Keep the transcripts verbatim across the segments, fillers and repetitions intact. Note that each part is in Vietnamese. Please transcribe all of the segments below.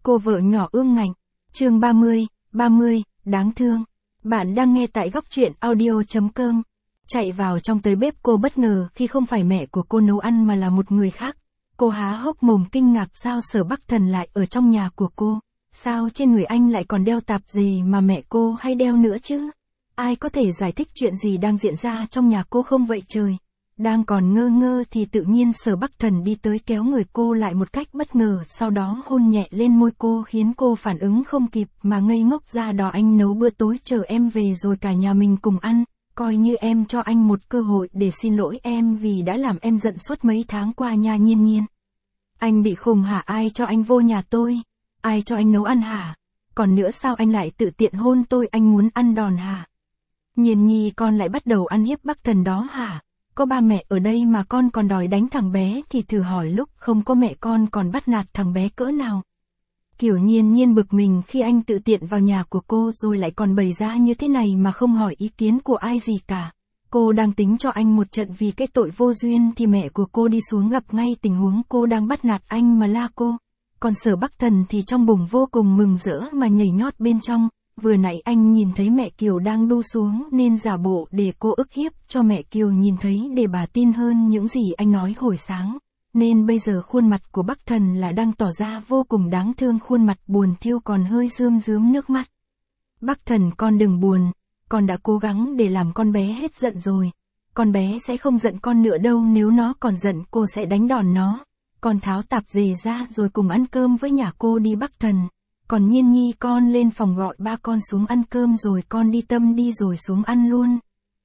Cô vợ nhỏ ương ngạnh. Chương ba mươi, ba mươi, đáng thương. Bạn đang nghe tại góc truyện audio chấm com. Chạy vào trong tới bếp, cô bất ngờ khi không phải mẹ của cô nấu ăn mà là một người khác. Cô há hốc mồm kinh ngạc, sao Sở Bắc Thần lại ở trong nhà của cô? Sao trên người anh lại còn đeo tạp dề mà mẹ cô hay đeo nữa chứ? Ai có thể giải thích chuyện gì đang diễn ra trong nhà cô không vậy trời? Đang còn ngơ ngơ thì tự nhiên Sở Bắc Thần đi tới kéo người cô lại một cách bất ngờ, sau đó hôn nhẹ lên môi cô khiến cô phản ứng không kịp mà ngây ngốc ra đó. Anh nấu bữa tối chờ em về rồi cả nhà mình cùng ăn, coi như em cho anh một cơ hội để xin lỗi em vì đã làm em giận suốt mấy tháng qua nha Nhiên Nhiên. Anh bị khùng hả? Ai cho anh vô nhà tôi? Ai cho anh nấu ăn hả? Còn nữa, sao anh lại tự tiện hôn tôi? Anh muốn ăn đòn hả? Nhiên Nhi, con lại bắt đầu ăn hiếp Bắc Thần đó hả? Có ba mẹ ở đây mà con còn đòi đánh thằng bé thì thử hỏi lúc không có mẹ con còn bắt nạt thằng bé cỡ nào. Kiểu Nhiên Nhiên bực mình khi anh tự tiện vào nhà của cô rồi lại còn bày ra như thế này mà không hỏi ý kiến của ai gì cả. Cô đang tính cho anh một trận vì cái tội vô duyên thì mẹ của cô đi xuống gặp ngay tình huống cô đang bắt nạt anh mà la cô. Còn Sở Bắc Thần thì trong bụng vô cùng mừng rỡ mà nhảy nhót bên trong. Vừa nãy anh nhìn thấy mẹ Kiều đang đu xuống nên giả bộ để cô ức hiếp cho mẹ Kiều nhìn thấy để bà tin hơn những gì anh nói hồi sáng. Nên bây giờ khuôn mặt của Bắc Thần là đang tỏ ra vô cùng đáng thương, khuôn mặt buồn thiêu còn hơi rơm rớm nước mắt. Bắc Thần, con đừng buồn, con đã cố gắng để làm con bé hết giận rồi. Con bé sẽ không giận con nữa đâu, nếu nó còn giận cô sẽ đánh đòn nó. Con tháo tạp dề ra rồi cùng ăn cơm với nhà cô đi Bắc Thần. Còn Nhiên Nhi, con lên phòng gọi ba con xuống ăn cơm rồi con đi Tâm đi rồi xuống ăn luôn.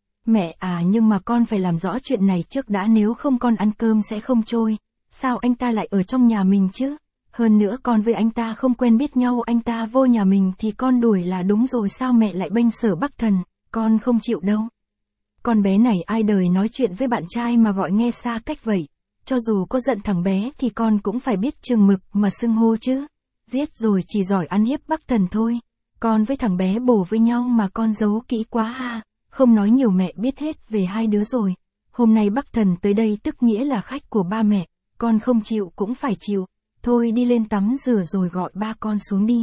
Mẹ à, nhưng mà con phải làm rõ chuyện này trước đã, nếu không con ăn cơm sẽ không trôi. Sao anh ta lại ở trong nhà mình chứ? Hơn nữa con với anh ta không quen biết nhau, anh ta vô nhà mình thì con đuổi là đúng rồi, sao mẹ lại bênh Sở Bắc Thần? Con không chịu đâu. Con bé này ai đời nói chuyện với bạn trai mà gọi nghe xa cách vậy. Cho dù có giận thằng bé thì con cũng phải biết chừng mực mà xưng hô chứ. Giết rồi chỉ giỏi ăn hiếp Bắc Thần thôi. Con với thằng bé bồ với nhau mà con giấu kỹ quá ha. Không nói nhiều, mẹ biết hết về hai đứa rồi. Hôm nay Bắc Thần tới đây tức nghĩa là khách của ba mẹ. Con không chịu cũng phải chịu. Thôi đi lên tắm rửa rồi gọi ba con xuống đi.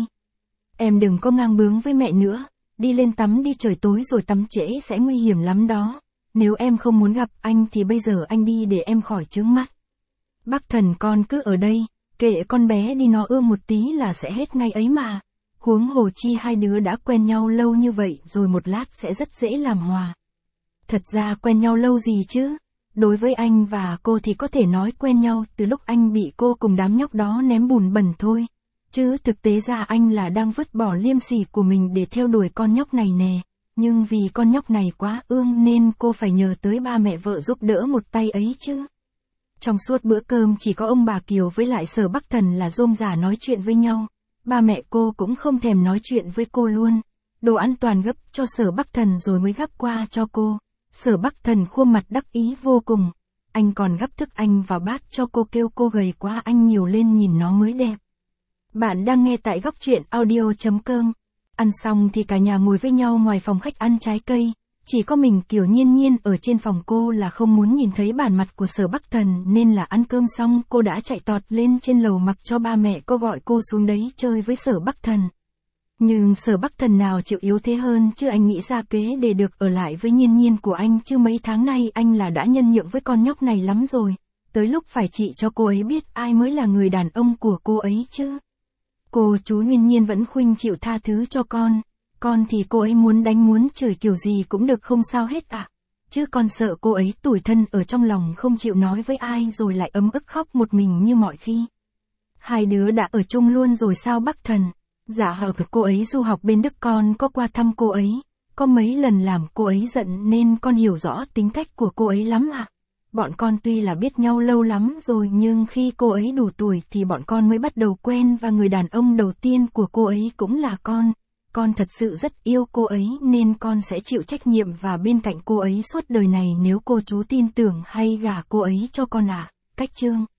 Em đừng có ngang bướng với mẹ nữa. Đi lên tắm đi, trời tối rồi tắm trễ sẽ nguy hiểm lắm đó. Nếu em không muốn gặp anh thì bây giờ anh đi để em khỏi chướng mắt. Bắc Thần, con cứ ở đây. Kệ con bé đi, nó ưa một tí là sẽ hết ngay ấy mà. Huống hồ chi hai đứa đã quen nhau lâu như vậy rồi, một lát sẽ rất dễ làm hòa. Thật ra quen nhau lâu gì chứ? Đối với anh và cô thì có thể nói quen nhau từ lúc anh bị cô cùng đám nhóc đó ném bùn bẩn thôi. Chứ thực tế ra anh là đang vứt bỏ liêm sỉ của mình để theo đuổi con nhóc này nè. Nhưng vì con nhóc này quá ương nên cô phải nhờ tới ba mẹ vợ giúp đỡ một tay ấy chứ. Trong suốt bữa cơm chỉ có ông bà Kiều với lại Sở Bắc Thần là rôm rả nói chuyện với nhau. Ba mẹ cô cũng không thèm nói chuyện với cô luôn. Đồ ăn toàn gấp cho Sở Bắc Thần rồi mới gắp qua cho cô. Sở Bắc Thần khuôn mặt đắc ý vô cùng. Anh còn gắp thức anh vào bát cho cô, kêu cô gầy quá anh nhiều lên nhìn nó mới đẹp. Bạn đang nghe tại góc truyện audio chấm com. Ăn xong thì cả nhà ngồi với nhau ngoài phòng khách ăn trái cây. Chỉ có mình Kiều Nhiên Nhiên ở trên phòng. Cô là không muốn nhìn thấy bản mặt của Sở Bắc Thần nên là ăn cơm xong cô đã chạy tọt lên trên lầu mặc cho ba mẹ cô gọi cô xuống đấy chơi với Sở Bắc Thần. Nhưng Sở Bắc Thần nào chịu yếu thế hơn chứ, anh nghĩ ra kế để được ở lại với Nhiên Nhiên của anh chứ mấy tháng nay anh là đã nhân nhượng với con nhóc này lắm rồi. Tới lúc phải trị cho cô ấy biết ai mới là người đàn ông của cô ấy chứ. Cô chú Nhiên Nhiên vẫn khuyên chịu tha thứ cho con. Con thì cô ấy muốn đánh muốn chửi kiểu gì cũng được không sao hết ạ. À. Chứ con sợ cô ấy tủi thân ở trong lòng không chịu nói với ai rồi lại ấm ức khóc một mình như mọi khi. Hai đứa đã ở chung luôn rồi sao Bắc Thần? Dạ hờ, cô ấy du học bên Đức, con có qua thăm cô ấy. Có mấy lần làm cô ấy giận nên con hiểu rõ tính cách của cô ấy lắm ạ. À. Bọn con tuy là biết nhau lâu lắm rồi nhưng khi cô ấy đủ tuổi thì bọn con mới bắt đầu quen và người đàn ông đầu tiên của cô ấy cũng là con. Con thật sự rất yêu cô ấy nên con sẽ chịu trách nhiệm và bên cạnh cô ấy suốt đời này nếu cô chú tin tưởng hay gả cô ấy cho con ạ. À. Cách chương